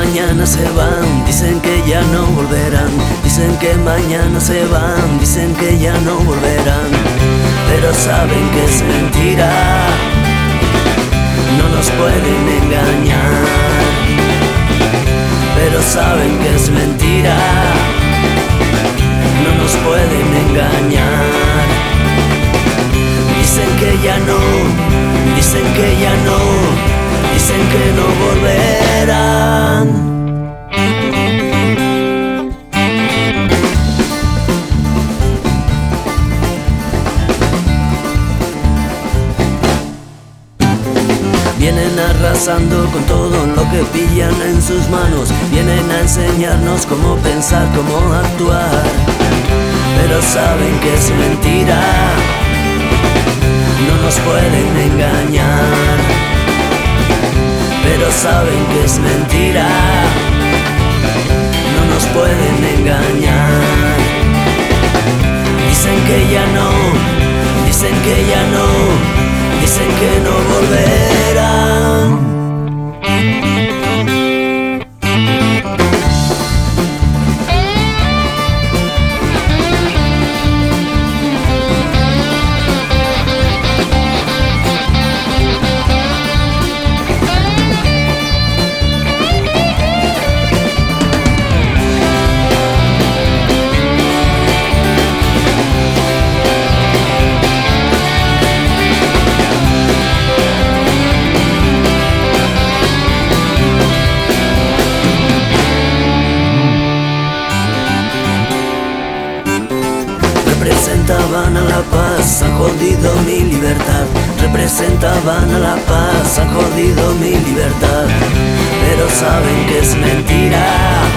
mañana se van, dicen que ya no volverán. Dicen que mañana se van, dicen que ya no volverán. Pero saben que es mentira, no nos pueden engañar. Pero saben que es mentira, no nos pueden engañar. Dicen que ya no, dicen que ya no, dicen que no volverán. Vienen arrasando con todo lo que pillan en sus manos. Vienen a enseñarnos cómo pensar, cómo actuar. Pero saben que es mentira, no nos pueden engañar. Pero saben que es mentira, no nos pueden engañar. Dicen que ya no, dicen que ya no, dicen que no volverán. Representaban a la paz, han jodido mi libertad. Representaban a la paz, han jodido mi libertad. Pero saben que es mentira,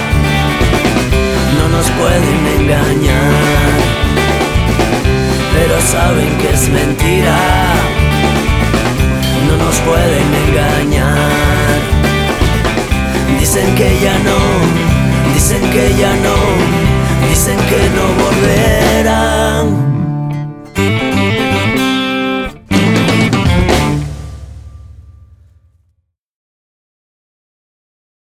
no nos pueden engañar. Pero saben que es mentira, no nos pueden engañar. Dicen que ya no, dicen que ya no, dicen que no volverán.